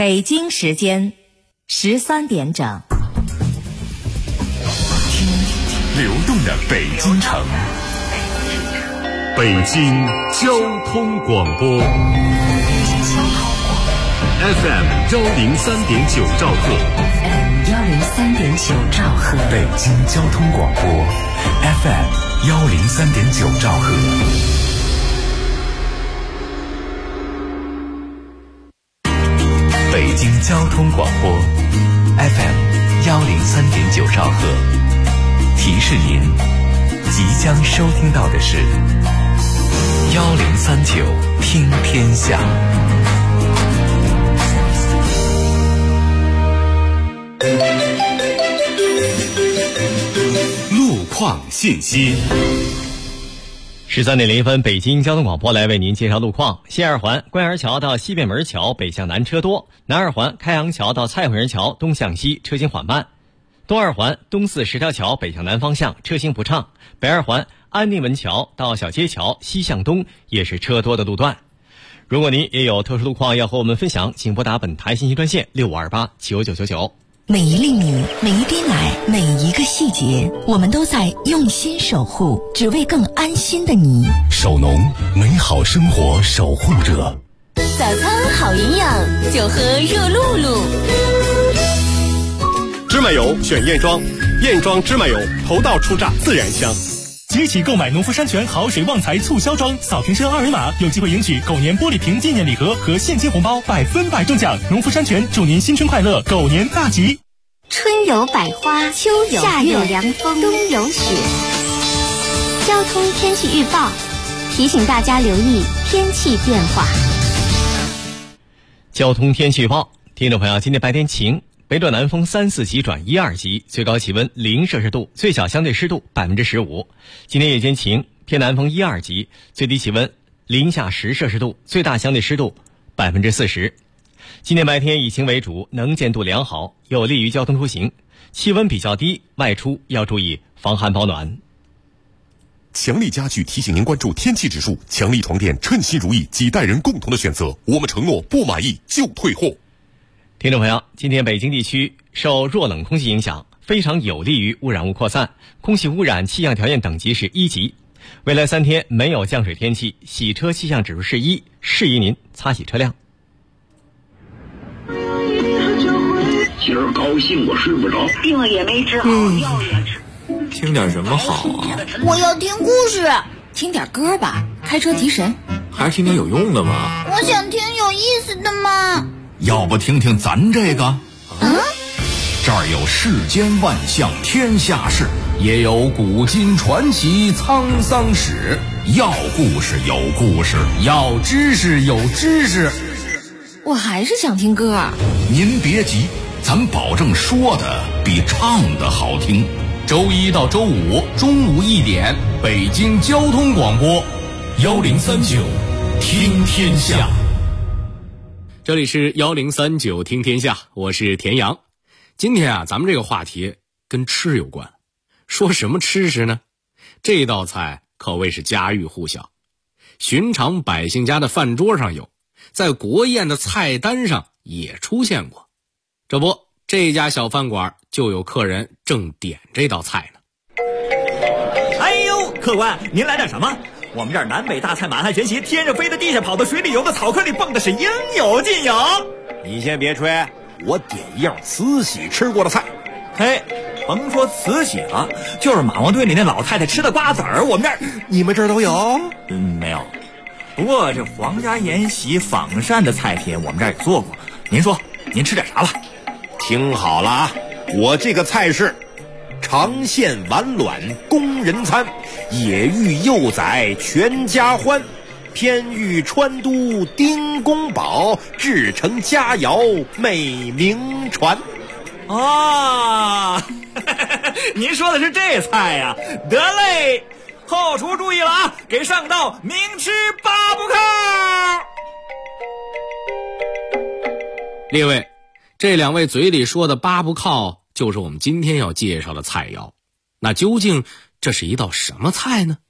北京时间13点整。 听流动的北京城，北京交通广播 FM 103.9兆赫 103.9兆赫， 北京交通广播 FM 103.9兆赫。北京交通广播 FM 103.9兆赫，提示您即将收听到的是1039听天下。路况信息。 13点0分，北京交通广播来为您介绍路况。西二环官园桥到西便门桥北向南车多，南二环开阳桥到蔡慧人桥东向西车行缓慢，东二环东四十条桥北向南方向车行不畅，北二环安定门桥到小街桥西向东也是车多的路段。如果您也有特殊路况要和我们分享，请拨打本台信息专线65289999。 每一粒米，每一滴奶，每一个细节，我们都在用心守护，只为更安心的你。 首农，美好生活守护者。 早餐好营养，就喝热露露。 芝麻油选燕庄，燕庄芝麻油头道出榨，自然香。 即起购买农夫山泉好水旺财促销装，扫评车2维码有机会赢取狗年玻璃瓶纪念礼盒和现金红包，100%中奖。农夫山泉祝您新春快乐，狗年大吉。 春有百花，秋有夏有凉风，冬有雪。交通天气预报提醒大家留意天气变化。 交通天气预报，听众朋友，今天白天晴，北转南风3、4级转1、2级，最高气温0摄氏度，最小相对湿度15%。今天夜间晴，偏南风1、2级，最低气温零下10摄氏度，最大相对湿度40%。今天白天以晴为主，能见度良好，有利于交通出行。气温比较低，外出要注意防寒保暖。 强力家具提醒您关注天气指数，强力床垫称心如意，几代人共同的选择，我们承诺不满意就退货。 听众朋友，今天北京地区受弱冷空气影响，非常有利于污染物扩散，空气污染气象条件等级是1级。未来3天没有降水天气，洗车气象指数是1，适宜您擦洗车辆。 今儿高兴我睡不着， 病了也没治好，药也吃。 听点什么好啊？ 我要听故事。 听点歌吧，开车提神。 还是听点有用的吗？ 我想听有意思的嘛。 要不听听咱这个？这儿有世间万象天下事，也有古今传奇沧桑史。要故事有故事，要知识有知识。 我还是想听歌。 您别急，咱保证说的比唱的好听。周一到周五中午1点，北京交通广播1039听天下。 这里是1039听天下，我是田阳。今天啊，咱们这个话题跟吃有关。说什么吃食呢？这道菜可谓是家喻户晓，寻常百姓家的饭桌上有，在国宴的菜单上也出现过。这不，这家小饭馆就有客人正点这道菜呢。 哎呦，客官，您来点什么？我们这儿南北大菜满汉全席，天上飞的，地下跑的，水里游的，草坑里蹦的，是应有尽有。 你先别吹，我点一样慈禧吃过的菜。 嘿，甭说慈禧了，就是马王堆里那老太太吃的瓜子儿，我们这儿你们这儿都有？ 没有。不过这皇家宴席仿膳的菜品，我们这儿也做过。您说，您吃点啥吧？ 听好了啊，我这个菜是长线丸卵工人餐，野芋幼崽全家欢，偏寓川都丁公堡，制成佳肴美名传。 啊，您说的是这菜呀？得嘞，后厨注意了啊，给上道明吃八不扣。 列位，这2位嘴里说的八不靠，就是我们今天要介绍的菜肴。那究竟这是一道什么菜呢？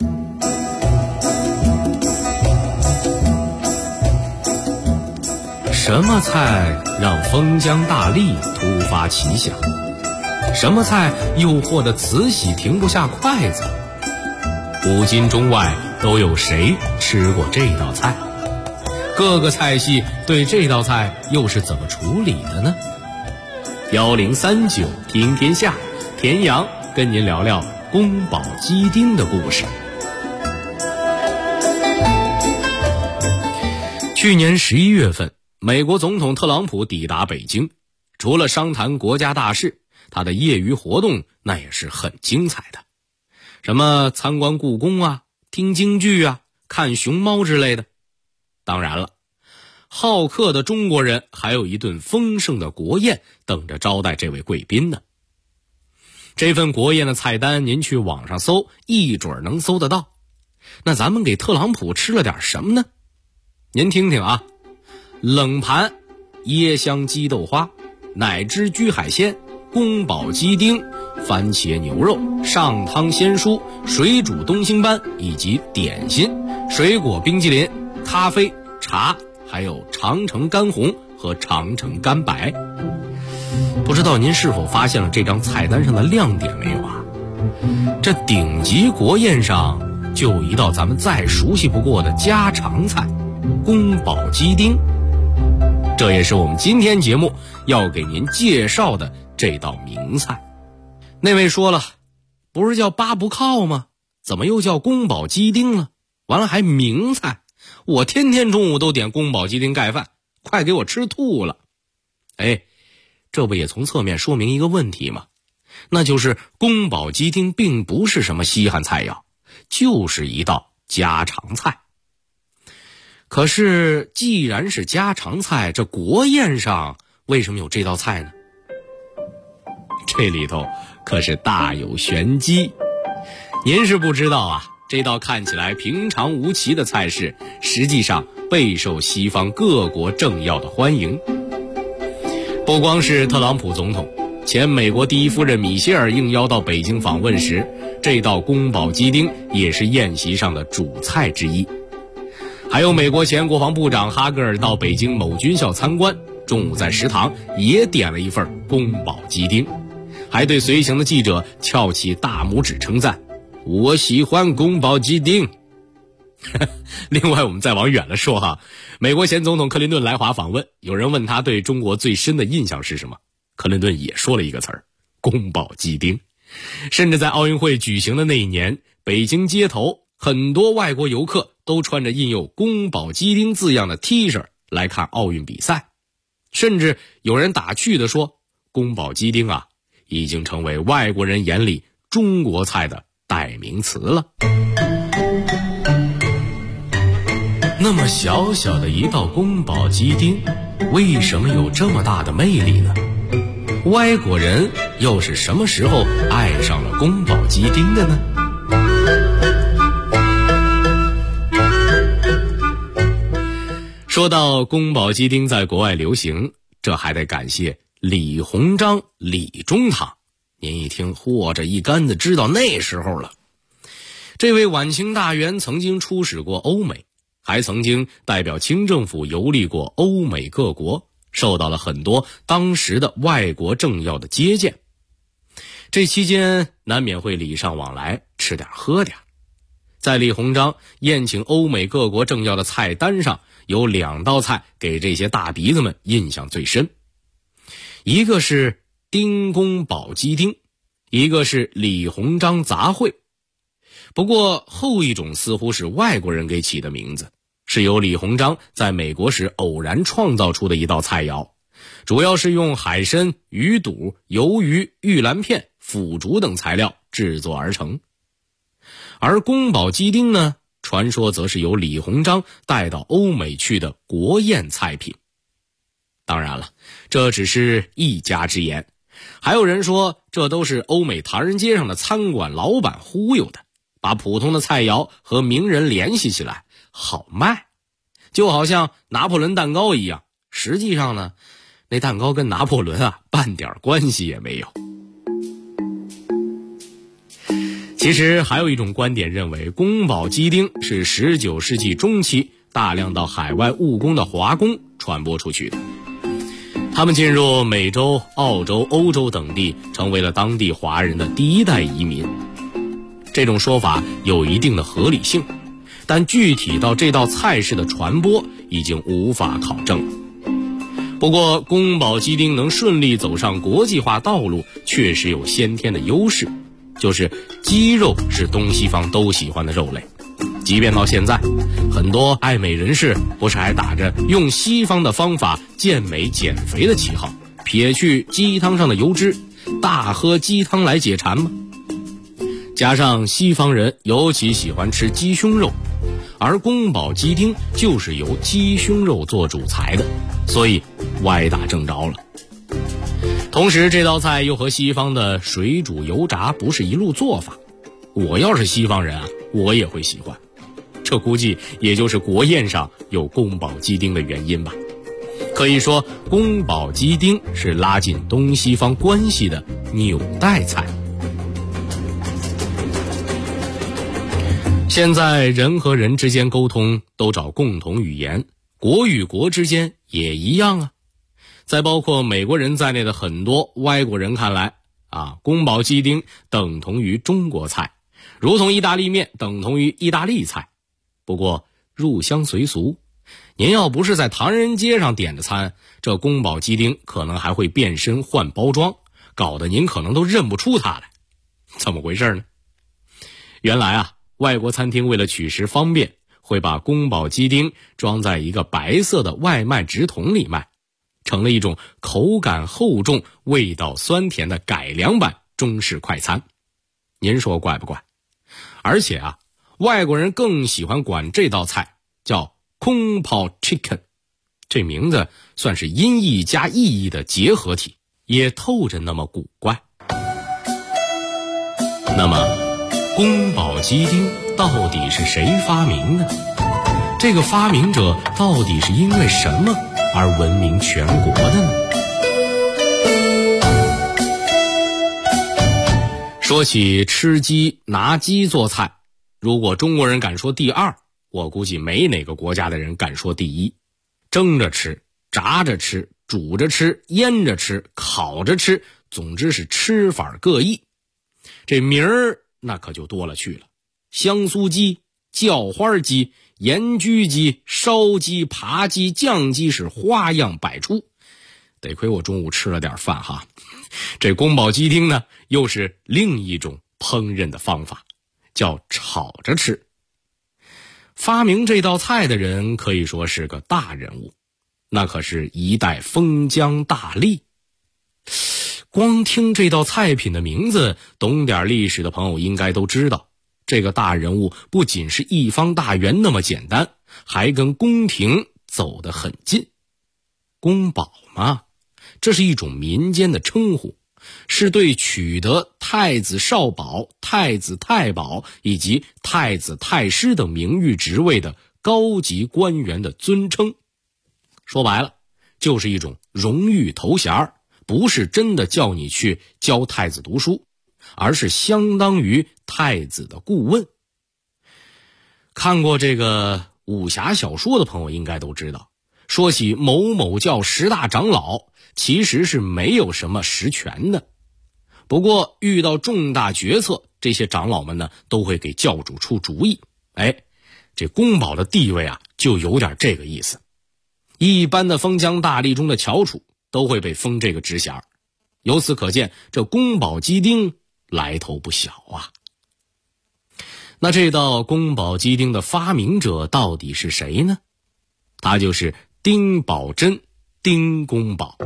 什么菜让封疆大吏突发奇想？什么菜诱惑的慈禧停不下筷子？古今中外都有谁吃过这道菜？各个菜系对这道菜又是怎么处理的呢？1039听天下，田阳跟您聊聊宫保鸡丁的故事。去年11月份，美国总统特朗普抵达北京，除了商谈国家大事，他的业余活动那也是很精彩的，什么参观故宫啊，听京剧啊，看熊猫之类的。当然了，好客的中国人还有一顿丰盛的国宴等着招待这位贵宾呢。这份国宴的菜单您去网上搜，一准能搜得到。那咱们给特朗普吃了点什么呢？您听听啊，冷盘椰香鸡豆花、奶汁焗海鲜、宫保鸡丁、番茄牛肉、上汤鲜蔬、水煮东星斑以及点心、水果冰淇淋、咖啡、茶，还有长城干红和长城干白。不知道您是否发现了这张菜单上的亮点没有啊？这顶级国宴上就有一道咱们再熟悉不过的家常菜宫保鸡丁，这也是我们今天节目要给您介绍的这道名菜。那位说了，不是叫八不靠吗？怎么又叫宫保鸡丁了？完了还名菜，我天天中午都点宫保鸡丁盖饭，快给我吃吐了。这不也从侧面说明一个问题吗？那就是宫保鸡丁并不是什么稀罕菜肴，就是一道家常菜。可是既然是家常菜，这国宴上为什么有这道菜呢？这里头可是大有玄机。您是不知道啊，这道看起来平常无奇的菜式，实际上备受西方各国政要的欢迎。不光是特朗普总统，前美国第一夫人米歇尔应邀到北京访问时，这道宫保鸡丁也是宴席上的主菜之一。还有美国前国防部长哈格尔到北京某军校参观，中午在食堂也点了一份宫保鸡丁，还对随行的记者翘起大拇指称赞，我喜欢宫保鸡丁。另外我们再往远了说哈，美国前总统克林顿来华访问，有人问他对中国最深的印象是什么，克林顿也说了一个词儿，宫保鸡丁。甚至在奥运会举行的那一年，北京街头很多外国游客都穿着印有宫保鸡丁字样的 T 恤来看奥运比赛，甚至有人打趣地说，宫保鸡丁啊，已经成为外国人眼里中国菜的代名词了。那么小小的一道宫保鸡丁，为什么有这么大的魅力呢？外国人又是什么时候爱上了宫保鸡丁的呢？说到宫保鸡丁在国外流行，这还得感谢李鸿章、李中堂。您一听，嚯，这一竿子知道那时候了。这位晚清大员曾经出使过欧美，还曾经代表清政府游历过欧美各国，受到了很多当时的外国政要的接见。这期间难免会礼尚往来，吃点喝点。在李鸿章宴请欧美各国政要的菜单上，有2道菜给这些大鼻子们印象最深，一个是丁宫保鸡丁，一个是李鸿章杂烩。不过后一种似乎是外国人给起的名字，是由李鸿章在美国时偶然创造出的一道菜肴，主要是用海参、鱼肚、鱿鱼、玉兰片、腐竹等材料制作而成。而宫保鸡丁呢，传说则是由李鸿章带到欧美去的国宴菜品。当然了，这只是一家之言，还有人说这都是欧美唐人街上的餐馆老板忽悠的，把普通的菜肴和名人联系起来好卖，就好像拿破仑蛋糕一样。实际上呢，那蛋糕跟拿破仑啊半点关系也没有。其实还有一种观点认为，宫保鸡丁是19世纪中期大量到海外务工的华工传播出去的。他们进入美洲、澳洲、欧洲等地，成为了当地华人的第一代移民。这种说法有一定的合理性，但具体到这道菜式的传播已经无法考证了。不过宫保鸡丁能顺利走上国际化道路，确实有先天的优势，就是鸡肉是东西方都喜欢的肉类。即便到现在，很多爱美人士不是还打着用西方的方法健美减肥的旗号，撇去鸡汤上的油脂，大喝鸡汤来解馋吗？加上西方人尤其喜欢吃鸡胸肉，而宫保鸡丁就是由鸡胸肉做主材的，所以歪打正着了。同时这道菜又和西方的水煮油炸不是一路做法，我要是西方人啊，我也会喜欢。这估计也就是国宴上有宫保鸡丁的原因吧。可以说宫保鸡丁是拉近东西方关系的纽带菜。现在人和人之间沟通都找共同语言，国与国之间也一样啊。在包括美国人在内的很多外国人看来宫保鸡丁等同于中国菜，如同意大利面等同于意大利菜。不过入乡随俗，您要不是在唐人街上点的餐，这宫保鸡丁可能还会变身换包装，搞得您可能都认不出它来。怎么回事呢？原来外国餐厅为了取食方便，会把宫保鸡丁装在一个白色的外卖纸筒里卖，成了一种口感厚重、味道酸甜的改良版中式快餐。您说怪不怪？而且外国人更喜欢管这道菜叫空泡 chicken， 这名字算是音译加意译的结合体，也透着那么古怪。那么宫保鸡丁到底是谁发明的？这个发明者到底是因为什么而闻名全国的呢？说起吃鸡拿鸡做菜，如果中国人敢说第二，我估计没哪个国家的人敢说第一。蒸着吃，炸着吃，煮着吃，腌着吃，烤着吃，总之是吃法各异。这名儿那可就多了去了，香酥鸡、叫花鸡、盐焗鸡、烧鸡、扒鸡、酱鸡是花样百出。得亏我中午吃了点饭哈。这宫保鸡丁呢，又是另一种烹饪的方法，叫炒着吃。发明这道菜的人可以说是个大人物，那可是一代封疆大吏。光听这道菜品的名字，懂点历史的朋友应该都知道，这个大人物不仅是一方大员那么简单，还跟宫廷走得很近。宫保嘛，这是一种民间的称呼，是对取得太子少保、太子太保以及太子太师等名誉职位的高级官员的尊称。说白了，就是一种荣誉头衔，不是真的叫你去教太子读书，而是相当于太子的顾问。看过这个武侠小说的朋友应该都知道，说起某某教10大长老，其实是没有什么实权的。不过遇到重大决策，这些长老们呢都会给教主出主意。这宫保的地位就有点这个意思。一般的封疆大吏中的翘楚都会被封这个职衔，由此可见这宫保鸡丁来头不小啊。那这道宫保鸡丁的发明者到底是谁呢？他就是丁宝桢，丁公保。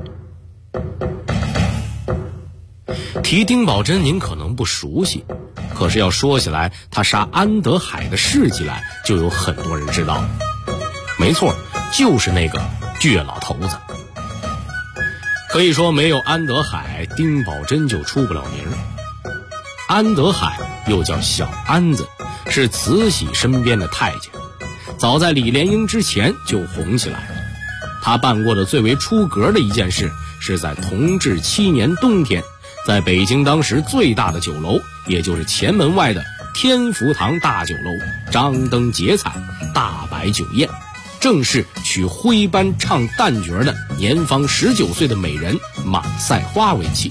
提丁宝桢您可能不熟悉，可是要说起来，他杀安德海的事迹来，就有很多人知道。没错，就是那个倔老头子。可以说没有安德海，丁宝桢就出不了名。安德海又叫小安子，是慈禧身边的太监，早在李莲英之前就红起来了。他办过的最为出格的一件事，是在同治7年冬天，在北京当时最大的酒楼，也就是前门外的天福堂大酒楼张灯结彩，大摆酒宴， 正是娶徽班唱旦角的年方19岁的美人马赛花为妻。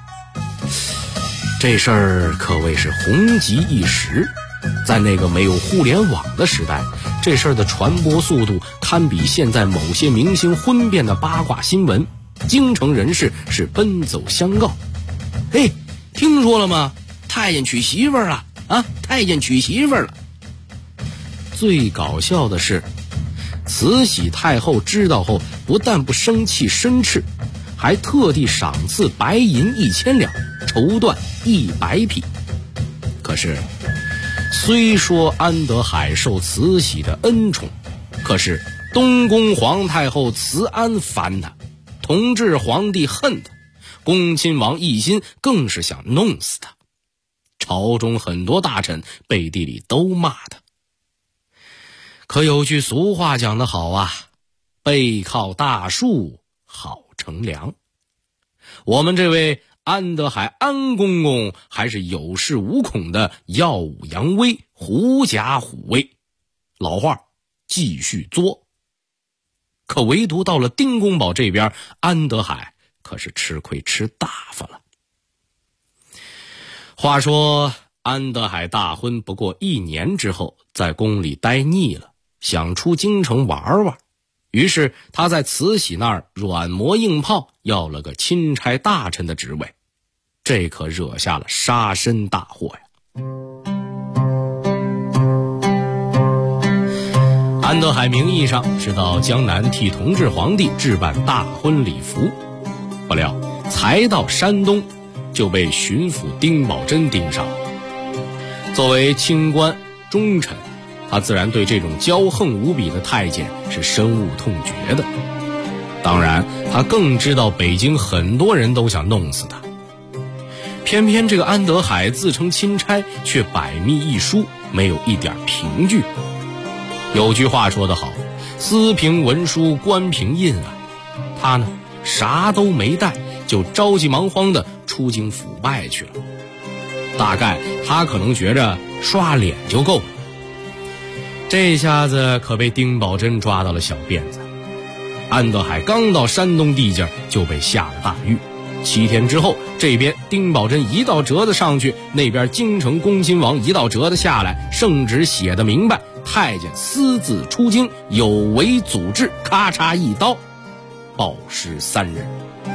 这事儿可谓是红极一时，在那个没有互联网的时代，这事儿的传播速度堪比现在某些明星婚变的八卦新闻，京城人士是奔走相告。嘿，听说了吗？太监娶媳妇儿了啊！太监娶媳妇儿了。最搞笑的是，慈禧太后知道后，不但不生气生斥，还特地赏赐白银1000两，绸缎100匹。可是，虽说安德海受慈禧的恩宠，可是东宫皇太后慈安烦他，同治皇帝恨他，恭亲王奕欣更是想弄死他。朝中很多大臣背地里都骂他。可有句俗话讲得好啊，背靠大树好乘凉。我们这位安德海安公公还是有恃无恐的耀武扬威，狐假虎威，老话继续作。可唯独到了丁公堡这边，安德海可是吃亏吃大发了。话说安德海大婚不过1年之后，在宫里待腻了，想出京城玩玩，于是他在慈禧那儿软磨硬泡，要了个钦差大臣的职位，这可惹下了杀身大祸呀。安德海名义上是到江南替同治皇帝置办大婚礼服，不料才到山东就被巡抚丁宝桢盯上。作为清官忠臣，他自然对这种骄横无比的太监是深恶痛绝的。当然他更知道北京很多人都想弄死他，偏偏这个安德海自称钦差，却百密一疏，没有一点凭据。有句话说得好，私凭文书官凭印啊。他呢啥都没带，就着急忙慌地出京腐败去了。大概他可能觉着刷脸就够了。这下子可被丁宝桢抓到了小辫子。安德海刚到山东地界就被下了大狱。7天之后，这边丁宝桢一道折子上去，那边京城恭亲王一道折子下来，圣旨写得明白，太监私自出京，有违祖制，咔嚓一刀暴尸3人。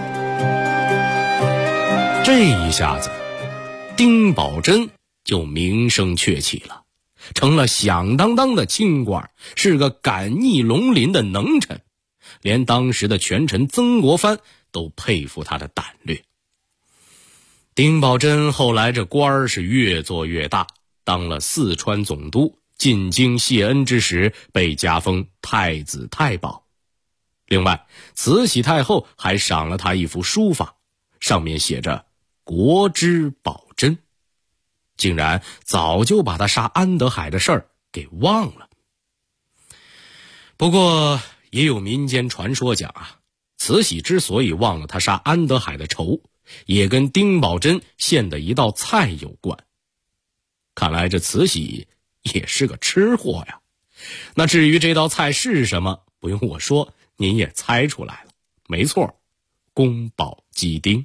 这一下子丁宝桢就名声鹊起了，成了响当当的清官，是个敢逆龙鳞的能臣，连当时的权臣曾国藩都佩服他的胆略。丁宝桢后来这官儿是越做越大，当了四川总督，进京谢恩之时被加封太子太保。另外慈禧太后还赏了他一幅书法，上面写着国之宝桢，竟然早就把他杀安德海的事儿给忘了。不过也有民间传说讲啊，慈禧之所以忘了他杀安德海的仇，也跟丁宝桢献的一道菜有关。看来这慈禧也是个吃货呀。那至于这道菜是什么，不用我说，您也猜出来了，没错，宫保鸡丁。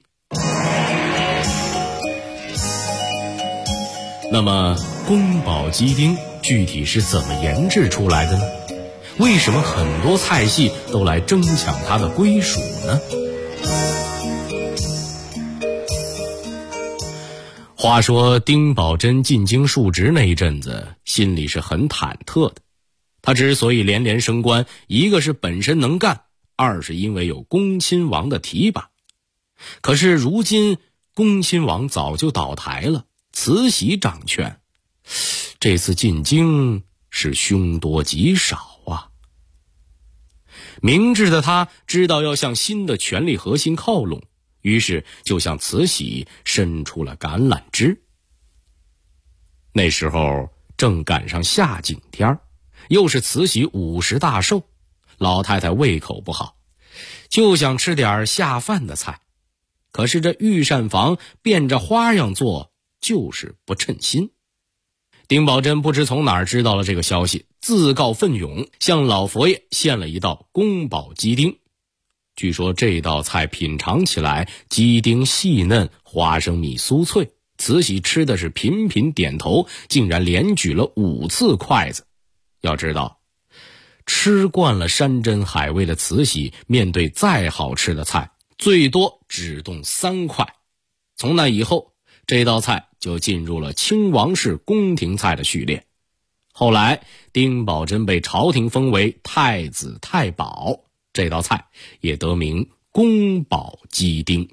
那么宫保鸡丁具体是怎么研制出来的呢？为什么很多菜系都来争抢它的归属呢？话说丁宝桢进京述职那一阵子，心里是很忐忑的。他之所以连连升官，一个是本身能干，二是因为有恭亲王的提拔。可是如今恭亲王早就倒台了，慈禧掌权，这次进京是凶多吉少啊。明智的他知道要向新的权力核心靠拢，于是就向慈禧伸出了橄榄枝。那时候正赶上夏景天，又是慈禧50大寿，老太太胃口不好，就想吃点下饭的菜。可是这御膳房变着花样做，就是不称心。 丁宝桢不知从哪儿知道了这个消息，自告奋勇向老佛爷献了一道宫保鸡丁。据说这道菜品尝起来鸡丁细嫩，花生米酥脆，慈禧吃的是频频点头，竟然连举了5次筷子。要知道，吃惯了山珍海味的慈禧，面对再好吃的菜，最多只动3块。从那以后，这道菜就进入了清王室宫廷菜的序列。后来丁宝桢被朝廷封为太子太保，这道菜也得名宫保鸡丁。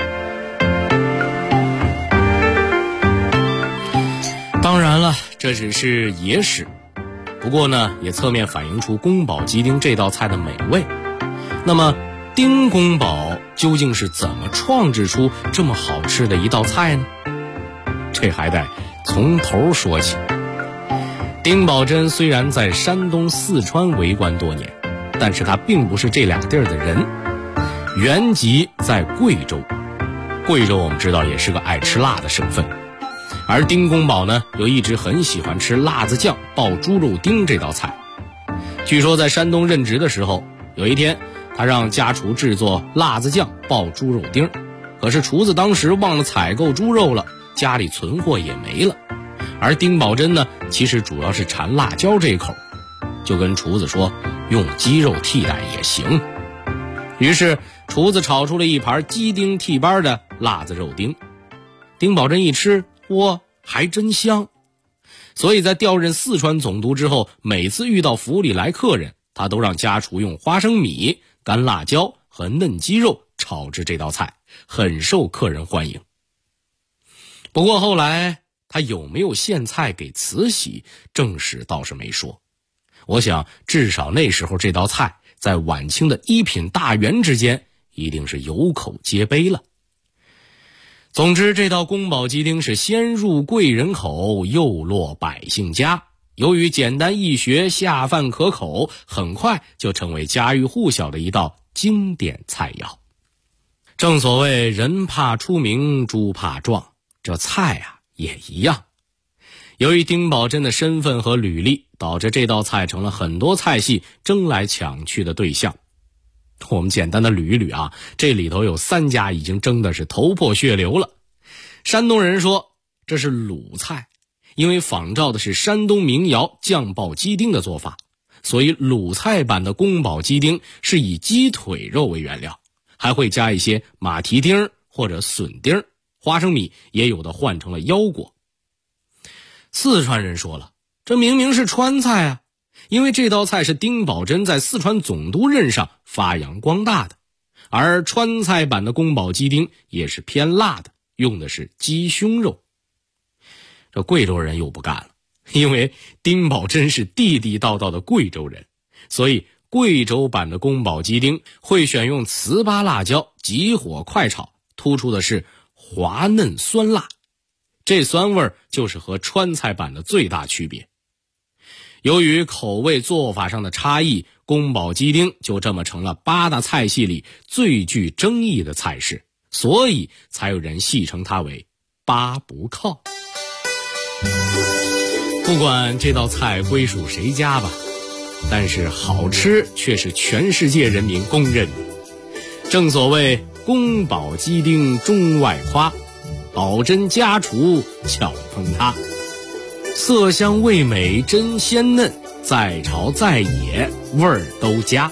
当然了，这只是野史，不过呢，也侧面反映出宫保鸡丁这道菜的美味。那么丁公保究竟是怎么创制出这么好吃的一道菜呢？这还得从头说起。丁宝桢虽然在山东、四川为官多年，但是他并不是这两地儿的人，原籍在贵州。贵州我们知道也是个爱吃辣的省份，而丁公保呢，又一直很喜欢吃辣子酱爆猪肉丁这道菜。据说在山东任职的时候，有一天他让家厨制作辣子酱爆猪肉丁，可是厨子当时忘了采购猪肉了，家里存货也没了。而丁宝桢呢，其实主要是馋辣椒这一口，就跟厨子说用鸡肉替代也行。于是厨子炒出了一盘鸡丁替班的辣子肉丁。丁宝桢一吃，哇，还真香。所以在调任四川总督之后，每次遇到府里来客人，他都让家厨用花生米、干辣椒和嫩鸡肉炒制这道菜，很受客人欢迎。不过后来他有没有献菜给慈禧，正史倒是没说。我想至少那时候这道菜在晚清的一品大员之间一定是有口皆碑了。总之，这道宫保鸡丁是先入贵人口，又落百姓家。由于简单易学，下饭可口，很快就成为家喻户晓的一道经典菜肴。正所谓人怕出名，猪怕壮，这菜啊也一样。由于丁宝桢的身份和履历，导致这道菜成了很多菜系争来抢去的对象。我们简单的捋一捋啊，这里头有3家已经争的是头破血流了。山东人说这是鲁菜，因为仿照的是山东民谣酱爆鸡丁的做法，所以鲁菜版的宫保鸡丁是以鸡腿肉为原料，还会加一些马蹄丁或者笋丁，花生米也有的换成了腰果。四川人说了，这明明是川菜啊，因为这道菜是丁宝桢在四川总督任上发扬光大的，而川菜版的宫保鸡丁也是偏辣的，用的是鸡胸肉。这贵州人又不干了，因为丁宝桢是地地道道的贵州人，所以贵州版的宫保鸡丁会选用糍粑辣椒，急火快炒，突出的是滑嫩酸辣，这酸味就是和川菜版的最大区别。由于口味做法上的差异，宫保鸡丁就这么成了8大菜系里最具争议的菜式，所以才有人戏称它为8不靠。不管这道菜归属谁家吧，但是好吃却是全世界人民公认的。正所谓宫保鸡丁中外夸，宝桢家厨巧烹它，色香味美真鲜嫩，再炒再野味儿都佳。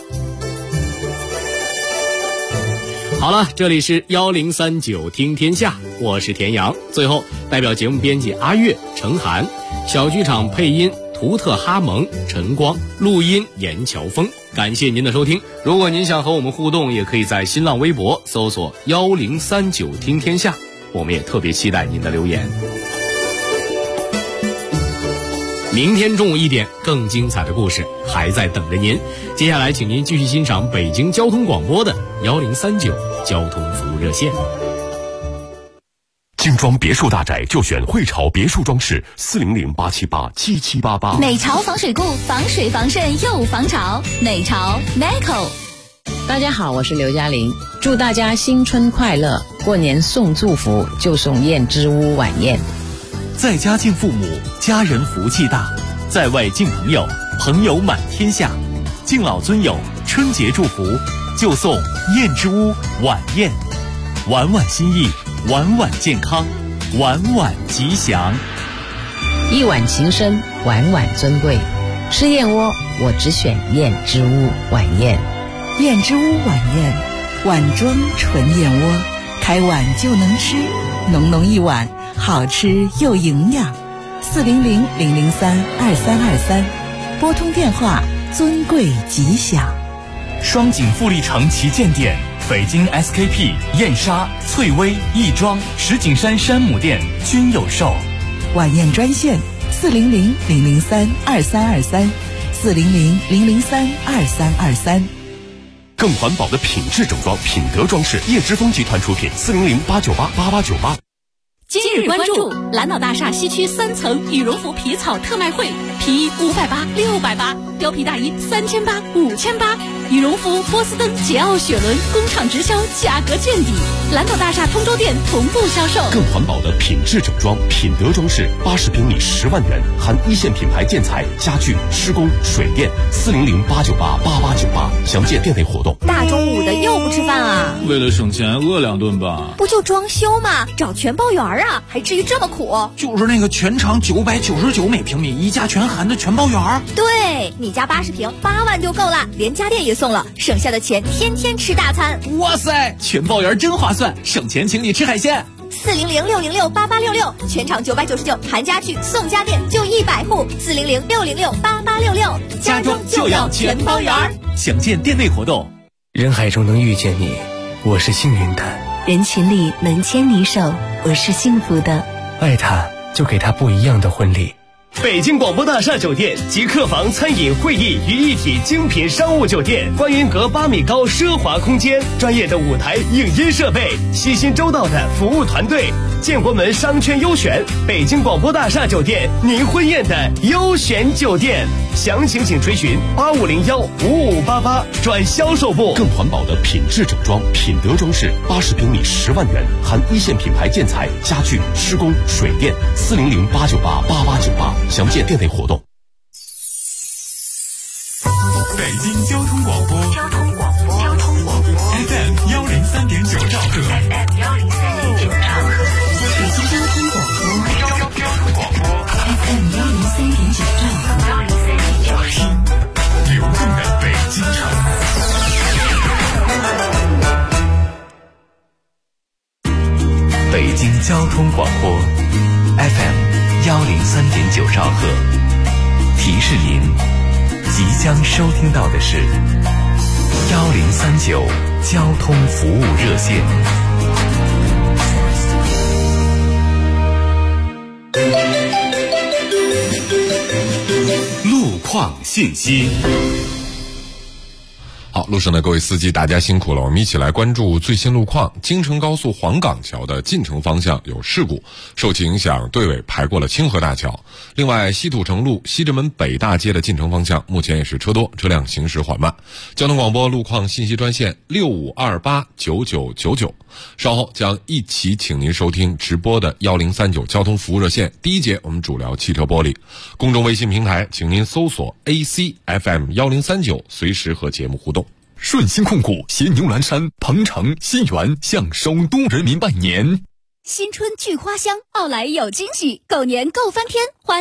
好了，这里是1039听天下，我是田阳。最后代表节目编辑阿月、程涵，小剧场配音图特哈蒙、陈光，录音严乔峰。感谢您的收听。如果您想和我们互动，也可以在新浪微博搜索1039听天下，我们也特别期待您的留言。明天中午1点，更精彩的故事还在等着您。接下来请您继续欣赏北京交通广播的1039交通服务热线。 精装别墅大宅就选汇潮别墅装饰，400-878-7788。 美潮防水固，防水防渗又防潮。美潮 Neco。 大家好，我是刘嘉玲，祝大家新春快乐！过年送祝福就送燕之屋晚宴。 在家敬父母，家人福气大；在外敬朋友，朋友满天下。敬老尊友，春节祝福就送燕之屋晚宴，晚晚心意，晚晚健康，晚晚吉祥。 一碗情深，晚晚尊贵。吃燕窝，我只选燕之屋晚宴。 燕之屋晚宴，碗装纯燕窝，开碗就能吃，浓浓一碗，好吃又营养。400-003-2323，拨通电话，尊贵吉祥。 双井富力城旗舰店、北京 SKP、燕莎、翠微、亦庄、石景山山姆店均有售。 晚宴专线400-003-2323，400-003-2323。 更环保的品质整装，品德装饰，叶之峰集团出品，400-898-8898。 今日关注蓝岛大厦西区3层羽绒服皮草特卖会，皮衣580、680，貂皮大衣3800、5800，羽绒服波司登、桀骜、雪伦工厂直销，价格见底。蓝岛大厦通州店同步销售。 更环保的品质整装，品德装饰，80平米10万元，含一线品牌建材、家具、施工、水电，400-898-8898，详见店内活动。 大中午的又不吃饭啊？ 为了省钱，饿2顿吧。 不就装修吗？找全包园啊，还至于这么苦？ 就是那个全长999每平米，一家全含的全包园。 对，你家80平8万就够了，连家电也送了，省下的钱天天吃大餐。 哇塞，全包园真划算，省钱请你吃海鲜。 400-606-8866，全场999，含家具送家电，就100户。400-606-8866， 家装就要全包园。详见店内活动。 人海中能遇见你，我是幸运的； 人群里能牵你手，我是幸福的。 爱他，就给他不一样的婚礼。 北京广播大厦酒店集客房、餐饮、会议于一体精品商务酒店，观云阁8米高奢华空间，专业的舞台影音设备，悉心周到的服务团队，建国门商圈优选，北京广播大厦酒店，您婚宴的优选酒店。详情请垂询8501-5588转销售部。 更环保的品质整装，品德装饰，80平米10万元，含一线品牌建材、家具、施工、水电，400-898-8898，详见店内活动。 北京交通广播，FM 103.9兆赫， 北京交通广播，FM 103.9兆赫， 听流动的北京城。 北京交通广播 FM 103.9兆赫，提示您即将收听到的是1039交通服务热线。 路况信息。 好，路上的各位司机，大家辛苦了，我们一起来关注最新路况。京承高速黄岗桥的进城方向有事故，受其影响，队尾排过了清河大桥。另外，西土城路西直门北大街的进城方向目前也是车多，车辆行驶缓慢。交通广播路况信息专线65289999，稍后将一起请您收听直播的1039交通服务热线。第一节我们主聊汽车玻璃，公众微信平台请您搜索 ACFM 1039，随时和节目互动。 顺鑫控股携牛栏山、鹏城、新源向首都人民拜年。 新春聚花香，奥莱有惊喜，狗年够翻天，欢